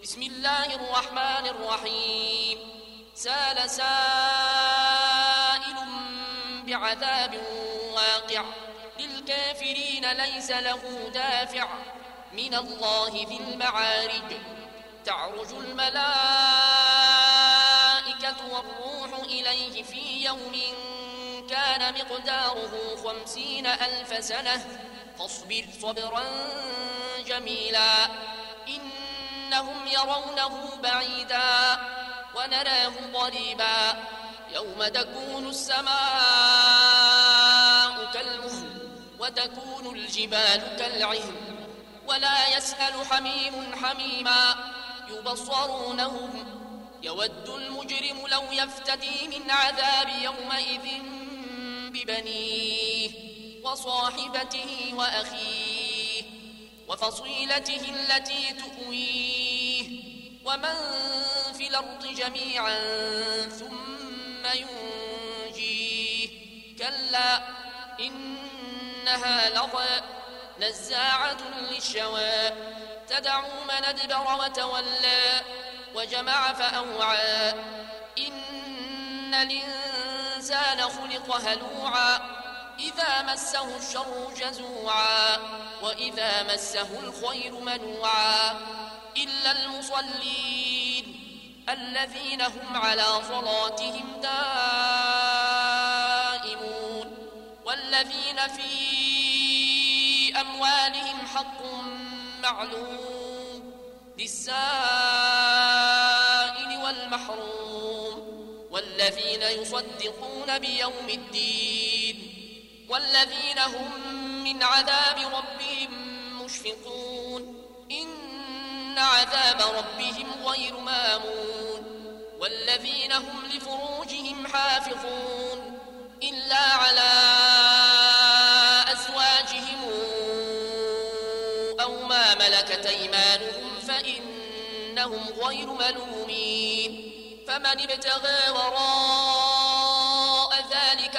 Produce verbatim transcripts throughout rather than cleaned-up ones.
بسم الله الرحمن الرحيم سال سائل بعذاب واقع للكافرين ليس له دافع من الله ذي المعارج تعرج الملائكة والروح إليه في يوم كان مقداره خمسين ألف سنة فاصبر صبرا جميلا إنهم يرونه بعيدا ونراه قريبا يوم تكون السماء كالمهل وتكون الجبال كالعهن ولا يسأل حميم حميما يبصرونهم يود المجرم لو يفتدي من عذاب يومئذ ببنيه وصاحبته وأخيه وفصيلته التي تؤويه ومن في الأرض جميعا ثم ينجيه كلا إنها لظى نزاعة للشوى تدعو من أدبر وتولى وجمع فأوعى إن الإنسان خلق هلوعا إذا مسه الشر جزوعا وإذا مسه الخير منوعا إلا المصلين الذين هم على صلاتهم دائمون والذين في أموالهم حق معلوم للسائل والمحروم والذين يصدقون بيوم الدين والذين هم من عذاب ربهم مشفقون إن عذاب ربهم غير مامون والذين هم لفروجهم حافظون إلا على أزواجهم أو ما ملكت أيمانهم فإنهم غير ملومين فمن ابتغى وراء ذلك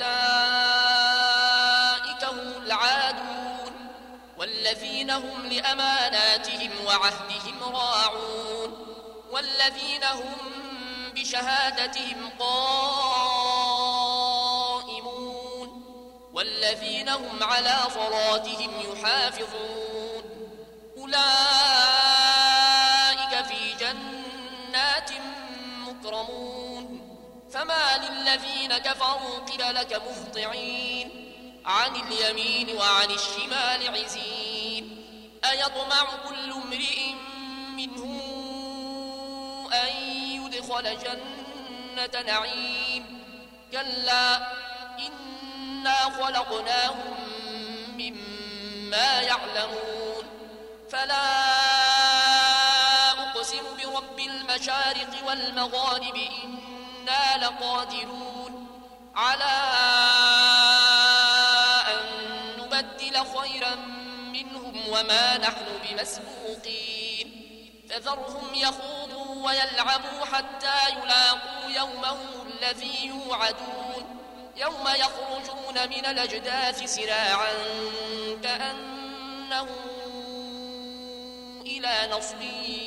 فأولئك هم العادون والذين هم لأماناتهم وعهدهم راعون والذين هم بشهادتهم قائمون والذين هم على صلاتهم يحافظون أولئك في جنات مكرمون فما للذين كفروا قبلك مهطعين عن اليمين وعن الشمال عزين أيطمع كل امرئ منهم أن يدخل جنة نعيم كلا إنا خلقناهم مما يعلمون فلا أقسم برب المشارق والمغارب إنا لقادرون على أن نبدل خيرا منهم وما نحن بمسبوقين فذرهم يخوضوا ويلعبوا حتى يلاقوا يومهم الذي يوعدون يوم يخرجون من الأجداث سراعا كأنهم إلى نصب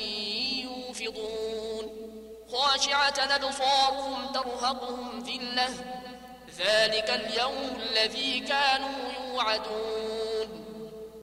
يوفضون خاشعة أبصارهم ترهقهم ذلة ذلك اليوم الذي كانوا يوعدون